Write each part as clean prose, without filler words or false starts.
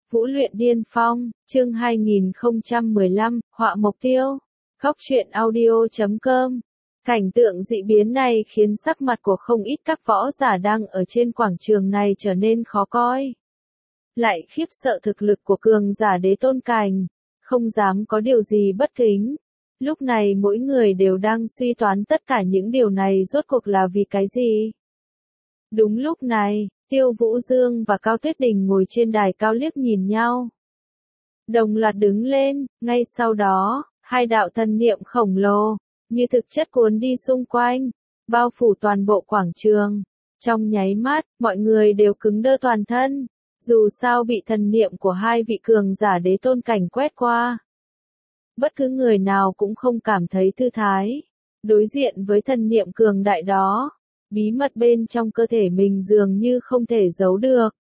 Vũ luyện điên phong, chương 2015, họa mục tiêu. Góc truyện audio.com. Cảnh tượng dị biến này khiến sắc mặt của không ít các võ giả đang ở trên quảng trường này trở nên khó coi. Lại khiếp sợ thực lực của cường giả đế tôn cảnh, không dám có điều gì bất kính. Lúc này mỗi người đều đang suy toán tất cả những điều này rốt cuộc là vì cái gì. Đúng lúc này, Tiêu Vũ Dương và Cao Tuyết Đình ngồi trên đài cao liếc nhìn nhau. Đồng loạt đứng lên, ngay sau đó, hai đạo thần niệm khổng lồ, như thực chất cuốn đi xung quanh, bao phủ toàn bộ quảng trường. Trong nháy mắt, mọi người đều cứng đơ toàn thân, dù sao bị thần niệm của hai vị cường giả đế tôn cảnh quét qua. Bất cứ người nào cũng không cảm thấy thư thái. Đối diện với thần niệm cường đại đó, bí mật bên trong cơ thể mình dường như không thể giấu được.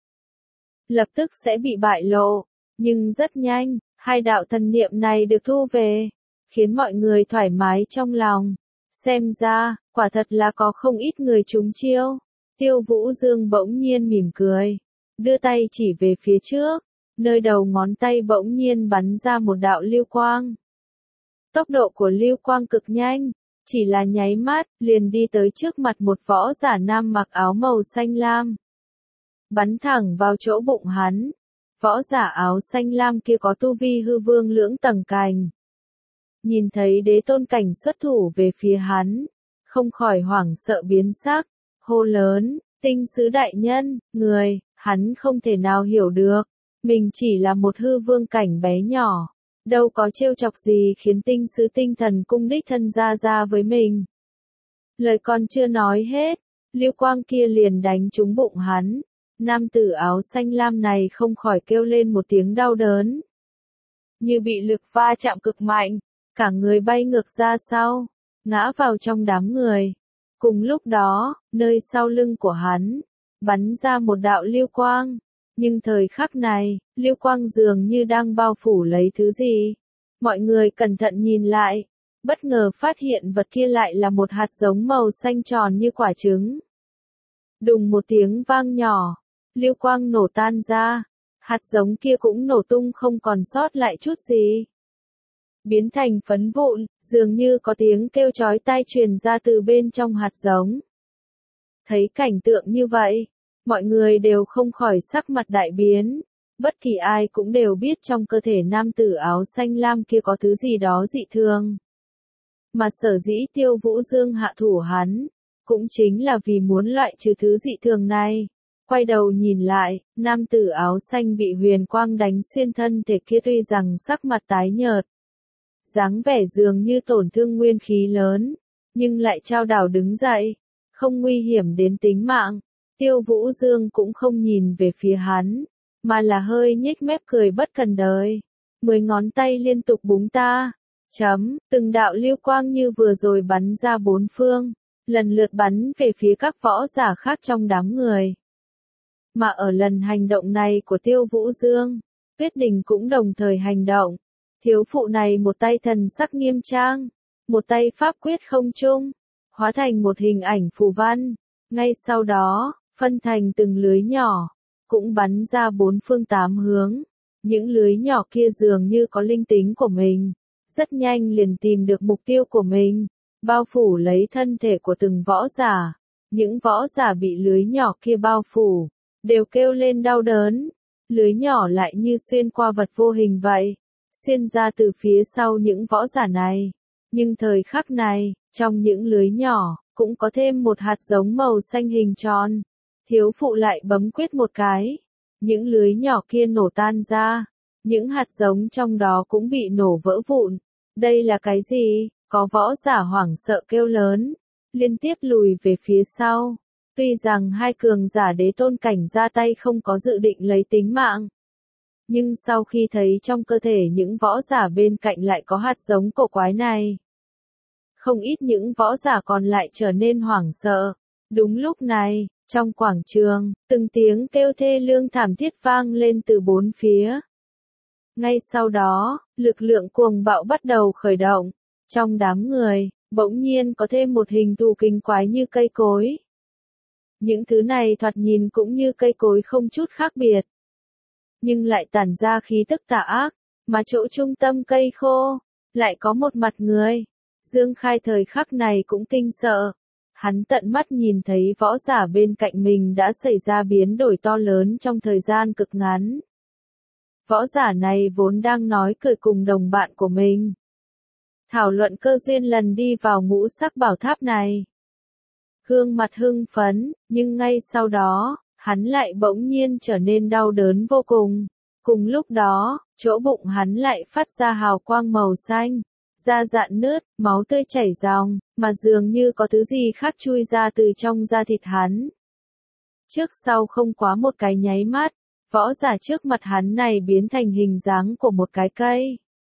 Lập tức sẽ bị bại lộ, nhưng rất nhanh, hai đạo thần niệm này được thu về, khiến mọi người thoải mái trong lòng. Xem ra, quả thật là có không ít người trúng chiêu. Tiêu Vũ Dương bỗng nhiên mỉm cười, đưa tay chỉ về phía trước, nơi đầu ngón tay bỗng nhiên bắn ra một đạo lưu quang. Tốc độ của lưu quang cực nhanh, chỉ là nháy mắt, liền đi tới trước mặt một võ giả nam mặc áo màu xanh lam. Bắn thẳng vào chỗ bụng hắn. Võ giả áo xanh lam kia có tu vi hư vương lưỡng tầng cảnh. Nhìn thấy đế tôn cảnh xuất thủ về phía hắn, không khỏi hoảng sợ biến sắc, hô lớn, tinh sứ đại nhân, hắn không thể nào hiểu được. Mình chỉ là một hư vương cảnh bé nhỏ. Đâu có trêu chọc gì khiến tinh sứ tinh thần cung đích thân ra với mình. Lời còn chưa nói hết, lưu quang kia liền đánh trúng bụng hắn. Nam tử áo xanh lam này không khỏi kêu lên một tiếng đau đớn. Như bị lực va chạm cực mạnh, cả người bay ngược ra sau, ngã vào trong đám người. Cùng lúc đó, nơi sau lưng của hắn, bắn ra một đạo lưu quang. Nhưng thời khắc này, lưu quang dường như đang bao phủ lấy thứ gì. Mọi người cẩn thận nhìn lại, bất ngờ phát hiện vật kia lại là một hạt giống màu xanh tròn như quả trứng. Đùng một tiếng vang nhỏ, lưu quang nổ tan ra, hạt giống kia cũng nổ tung không còn sót lại chút gì. Biến thành phấn vụn, dường như có tiếng kêu chói tai truyền ra từ bên trong hạt giống. Thấy cảnh tượng như vậy, mọi người đều không khỏi sắc mặt đại biến. Bất kỳ ai cũng đều biết trong cơ thể nam tử áo xanh lam kia có thứ gì đó dị thường. Mà sở dĩ Tiêu Vũ Dương hạ thủ hắn, cũng chính là vì muốn loại trừ thứ dị thường này. Quay đầu nhìn lại, nam tử áo xanh bị huyền quang đánh xuyên thân thể kia tuy rằng sắc mặt tái nhợt, dáng vẻ dường như tổn thương nguyên khí lớn, nhưng lại chao đảo đứng dậy, không nguy hiểm đến tính mạng. Tiêu Vũ Dương cũng không nhìn về phía hắn, mà là hơi nhếch mép cười bất cần đời. 10 ngón tay liên tục búng ta. Từng đạo lưu quang như vừa rồi bắn ra bốn phương, lần lượt bắn về phía các võ giả khác trong đám người. Mà ở lần hành động này của Tiêu Vũ Dương, Tuyết Đình cũng đồng thời hành động. Thiếu phụ này một tay thần sắc nghiêm trang, một tay pháp quyết không trung, hóa thành một hình ảnh phù văn. Ngay sau đó, phân thành từng lưới nhỏ, cũng bắn ra bốn phương tám hướng. Những lưới nhỏ kia dường như có linh tính của mình, rất nhanh liền tìm được mục tiêu của mình, bao phủ lấy thân thể của từng võ giả. Những võ giả bị lưới nhỏ kia bao phủ, đều kêu lên đau đớn. Lưới nhỏ lại như xuyên qua vật vô hình vậy, xuyên ra từ phía sau những võ giả này. Nhưng thời khắc này, trong những lưới nhỏ, cũng có thêm một hạt giống màu xanh hình tròn. Thiếu phụ lại bấm quyết một cái, những lưới nhỏ kia nổ tan ra, những hạt giống trong đó cũng bị nổ vỡ vụn. Đây là cái gì? Có võ giả hoảng sợ kêu lớn, liên tiếp lùi về phía sau. Tuy rằng hai cường giả đế tôn cảnh ra tay không có dự định lấy tính mạng, nhưng sau khi thấy trong cơ thể những võ giả bên cạnh lại có hạt giống cổ quái này, không ít những võ giả còn lại trở nên hoảng sợ. Đúng lúc này, trong quảng trường, từng tiếng kêu thê lương thảm thiết vang lên từ bốn phía. Ngay sau đó, lực lượng cuồng bạo bắt đầu khởi động. Trong đám người, bỗng nhiên có thêm một hình thù kinh quái như cây cối. Những thứ này thoạt nhìn cũng như cây cối không chút khác biệt. nhưng lại tản ra khí tức tà ác, mà chỗ trung tâm cây khô, lại có một mặt người. Dương Khai thời khắc này cũng kinh sợ. Hắn tận mắt nhìn thấy võ giả bên cạnh mình đã xảy ra biến đổi to lớn trong thời gian cực ngắn. Võ giả này vốn đang nói cười cùng đồng bạn của mình, thảo luận cơ duyên lần đi vào ngũ sắc bảo tháp này. Gương mặt hưng phấn, nhưng ngay sau đó, hắn lại bỗng nhiên trở nên đau đớn vô cùng. Cùng lúc đó, chỗ bụng hắn lại phát ra hào quang màu xanh, da rạn nứt, máu tươi chảy ròng, mà dường như có thứ gì khác chui ra từ trong da thịt hắn. Trước sau không quá một cái nháy mắt, võ giả trước mặt hắn này biến thành hình dáng của một cái cây.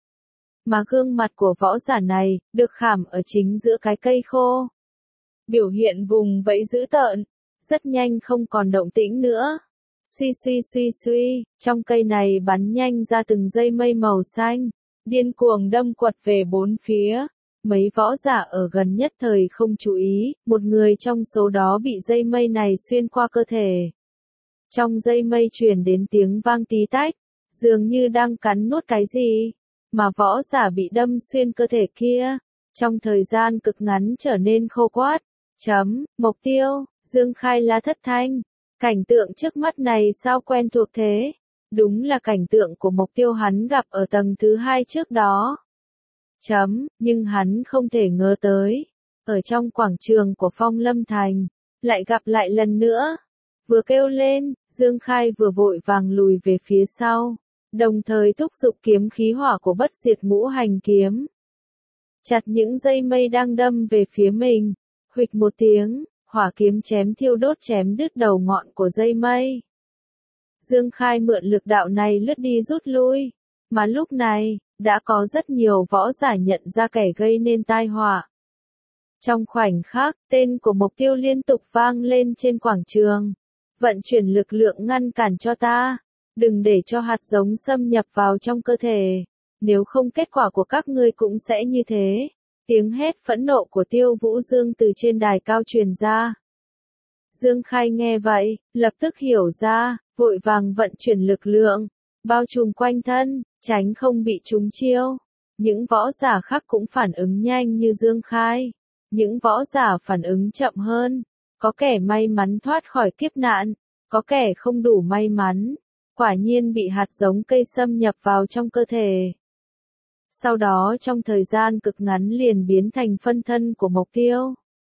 Mà gương mặt của võ giả này, được khảm ở chính giữa cái cây khô. Biểu hiện vùng vẫy dữ tợn, rất nhanh không còn động tĩnh nữa. Suy suy suy suy, trong cây này bắn nhanh ra từng dây mây màu xanh, điên cuồng đâm quật về bốn phía. Mấy võ giả ở gần nhất thời không chú ý, một người trong số đó bị dây mây này xuyên qua cơ thể. Trong dây mây truyền đến tiếng vang tí tách, dường như đang cắn nuốt cái gì, mà võ giả bị đâm xuyên cơ thể kia, trong thời gian cực ngắn trở nên khô quắt. Mục tiêu, Dương Khai la thất thanh. Cảnh tượng trước mắt này sao quen thuộc thế? Đúng là cảnh tượng của mục tiêu hắn gặp ở tầng thứ 2 trước đó. Nhưng hắn không thể ngờ tới. Ở trong quảng trường của Phong Lâm Thành, lại gặp lại lần nữa. Vừa kêu lên, Dương Khai vừa vội vàng lùi về phía sau, đồng thời thúc giục kiếm khí hỏa của bất diệt ngũ hành kiếm. Chặt những dây mây đang đâm về phía mình. Huỵch một tiếng, hỏa kiếm chém thiêu đốt chém đứt đầu ngọn của dây mây. Dương Khai mượn lực đạo này lướt đi rút lui, mà lúc này, đã có rất nhiều võ giả nhận ra kẻ gây nên tai họa. Trong khoảnh khắc, tên của mục tiêu liên tục vang lên trên quảng trường. Vận chuyển lực lượng ngăn cản cho ta, đừng để cho hạt giống xâm nhập vào trong cơ thể, nếu không kết quả của các ngươi cũng sẽ như thế. Tiếng hét phẫn nộ của Tiêu Vũ Dương từ trên đài cao truyền ra. Dương Khai nghe vậy, lập tức hiểu ra, vội vàng vận chuyển lực lượng, bao trùm quanh thân, tránh không bị trúng chiêu. Những võ giả khác cũng phản ứng nhanh như Dương Khai. Những võ giả phản ứng chậm hơn. Có kẻ may mắn thoát khỏi kiếp nạn, có kẻ không đủ may mắn, quả nhiên bị hạt giống cây xâm nhập vào trong cơ thể. Sau đó trong thời gian cực ngắn liền biến thành phân thân của mục tiêu.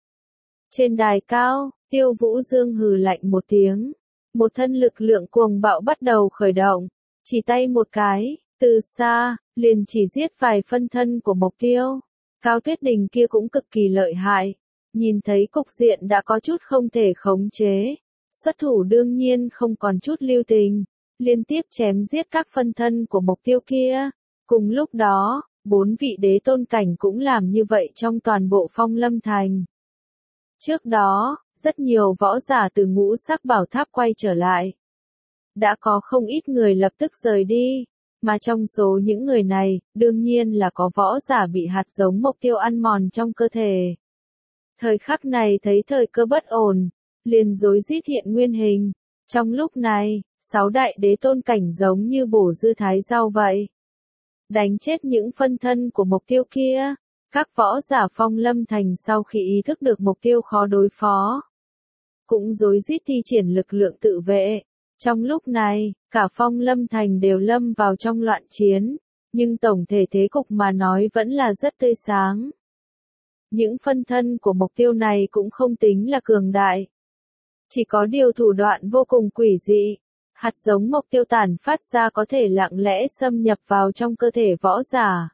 Trên đài cao, Tiêu Vũ Dương hừ lạnh một tiếng. Một thân lực lượng cuồng bạo bắt đầu khởi động. Chỉ tay một cái, từ xa, liền chỉ giết vài phân thân của mục tiêu. Cao Tuyết Đình kia cũng cực kỳ lợi hại. Nhìn thấy cục diện đã có chút không thể khống chế. Xuất thủ đương nhiên không còn chút lưu tình. Liên tiếp chém giết các phân thân của mục tiêu kia. Cùng lúc đó, 4 vị đế tôn cảnh cũng làm như vậy trong toàn bộ Phong Lâm Thành. Trước đó, rất nhiều võ giả từ ngũ sắc bảo tháp quay trở lại. Đã có không ít người lập tức rời đi, mà trong số những người này, đương nhiên là có võ giả bị hạt giống mục tiêu ăn mòn trong cơ thể. Thời khắc này thấy thời cơ bất ổn, liền rối rít hiện nguyên hình. Trong lúc này, 6 đại đế tôn cảnh giống như bổ dưa thái rau vậy. Đánh chết những phân thân của mục tiêu kia. Các võ giả Phong Lâm Thành sau khi ý thức được mục tiêu khó đối phó, cũng rối rít thi triển lực lượng tự vệ. Trong lúc này, cả Phong Lâm Thành đều lâm vào trong loạn chiến, nhưng tổng thể thế cục mà nói vẫn là rất tươi sáng. Những phân thân của mục tiêu này cũng không tính là cường đại. Chỉ có điều thủ đoạn vô cùng quỷ dị. Hạt giống mục tiêu tản phát ra có thể lặng lẽ xâm nhập vào trong cơ thể võ giả.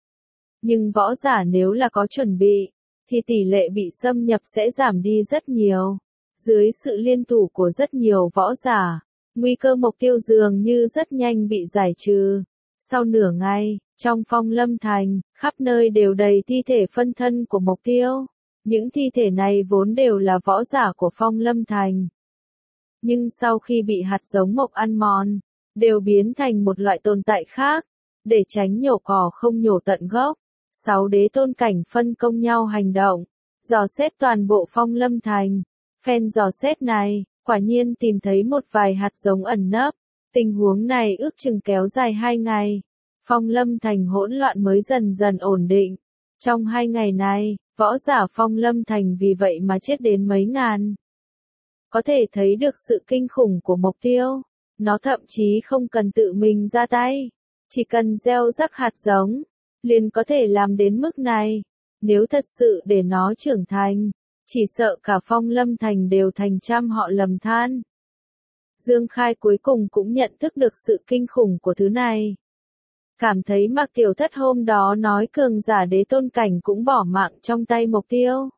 Nhưng võ giả nếu là có chuẩn bị, thì tỷ lệ bị xâm nhập sẽ giảm đi rất nhiều. Dưới sự liên thủ của rất nhiều võ giả, nguy cơ mục tiêu dường như rất nhanh bị giải trừ. Sau nửa ngày, trong Phong Lâm Thành, khắp nơi đều đầy thi thể phân thân của mục tiêu. Những thi thể này vốn đều là võ giả của Phong Lâm Thành. Nhưng sau khi bị hạt giống mộc ăn mòn, đều biến thành một loại tồn tại khác. Để tránh nhổ cỏ không nhổ tận gốc, 6 đế tôn cảnh phân công nhau hành động, dò xét toàn bộ Phong Lâm Thành. Phen dò xét này, quả nhiên tìm thấy một vài hạt giống ẩn nấp. Tình huống này ước chừng kéo dài 2 ngày. Phong Lâm Thành hỗn loạn mới dần dần ổn định. Trong 2 ngày này, võ giả Phong Lâm Thành vì vậy mà chết đến mấy ngàn. Có thể thấy được sự kinh khủng của mục tiêu. Nó thậm chí không cần tự mình ra tay. Chỉ cần gieo rắc hạt giống, liền có thể làm đến mức này. Nếu thật sự để nó trưởng thành, chỉ sợ cả Phong Lâm Thành đều thành trăm họ lầm than. Dương Khai cuối cùng cũng nhận thức được sự kinh khủng của thứ này. Cảm thấy Mạc Tiểu Thất hôm đó nói cường giả đế tôn cảnh cũng bỏ mạng trong tay mục tiêu.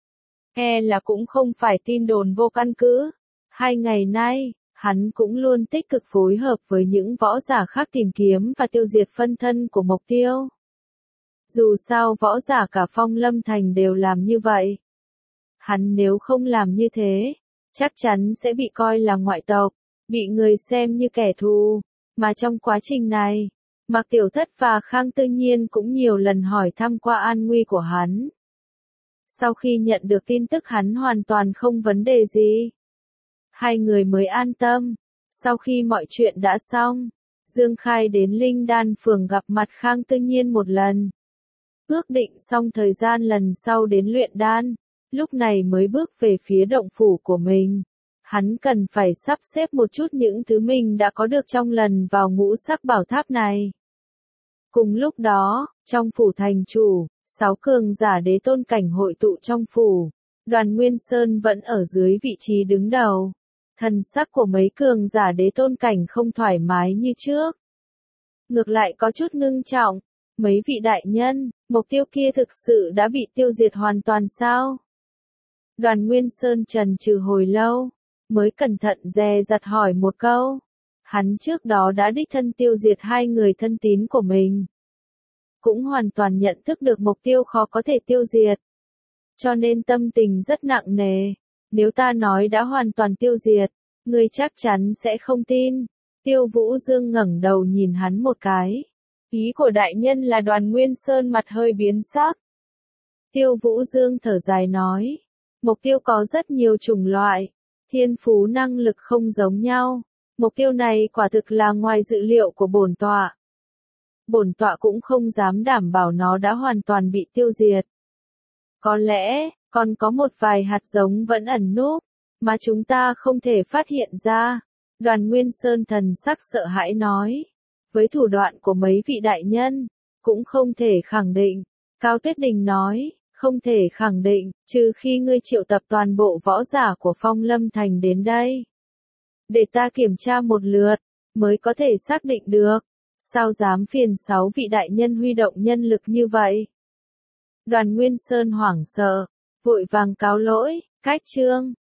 Là cũng không phải tin đồn vô căn cứ. 2 ngày nay, hắn cũng luôn tích cực phối hợp với những võ giả khác tìm kiếm và tiêu diệt phân thân của mục tiêu. Dù sao võ giả cả Phong Lâm Thành đều làm như vậy. Hắn nếu không làm như thế, chắc chắn sẽ bị coi là ngoại tộc, bị người xem như kẻ thù. Mà trong quá trình này, Mạc Tiểu Thất và Khang Tư Nhiên cũng nhiều lần hỏi thăm qua an nguy của hắn. Sau khi nhận được tin tức hắn hoàn toàn không vấn đề gì, hai người mới an tâm. Sau khi mọi chuyện đã xong, Dương Khai đến Linh Đan phường gặp mặt Khang Tư Nhiên một lần. Ước định xong thời gian lần sau đến luyện đan, lúc này mới bước về phía động phủ của mình. Hắn cần phải sắp xếp một chút những thứ mình đã có được trong lần vào ngũ sắc bảo tháp này. Cùng lúc đó, trong phủ thành chủ, 6 cường giả đế tôn cảnh hội tụ trong phủ. Đoàn Nguyên Sơn vẫn ở dưới vị trí đứng đầu. Thần sắc của mấy cường giả đế tôn cảnh không thoải mái như trước. Ngược lại có chút ngưng trọng. Mấy vị đại nhân, mục tiêu kia thực sự đã bị tiêu diệt hoàn toàn sao? Đoàn Nguyên Sơn trần trừ hồi lâu, mới cẩn thận dè dặt hỏi một câu. Hắn trước đó đã đích thân tiêu diệt 2 người thân tín của mình. Cũng hoàn toàn nhận thức được mục tiêu khó có thể tiêu diệt. Cho nên tâm tình rất nặng nề. Nếu ta nói đã hoàn toàn tiêu diệt, ngươi chắc chắn sẽ không tin. Tiêu Vũ Dương ngẩng đầu nhìn hắn một cái. Ý của đại nhân là Đoàn Nguyên Sơn mặt hơi biến sắc. Tiêu Vũ Dương thở dài nói. Mục tiêu có rất nhiều chủng loại. Thiên phú năng lực không giống nhau. Mục tiêu này quả thực là ngoài dự liệu của bổn tọa. Bổn tọa cũng không dám đảm bảo nó đã hoàn toàn bị tiêu diệt. Có lẽ, còn có một vài hạt giống vẫn ẩn núp, mà chúng ta không thể phát hiện ra. Đoàn Nguyên Sơn thần sắc sợ hãi nói. Với thủ đoạn của mấy vị đại nhân, cũng không thể khẳng định. Cao Tuyết Đình nói, không thể khẳng định, trừ khi ngươi triệu tập toàn bộ võ giả của Phong Lâm Thành đến đây. Để ta kiểm tra một lượt, mới có thể xác định được. Sao dám phiền 6 vị đại nhân huy động nhân lực như vậy? Đoàn Nguyên Sơn hoảng sợ, vội vàng cáo lỗi, cách chương.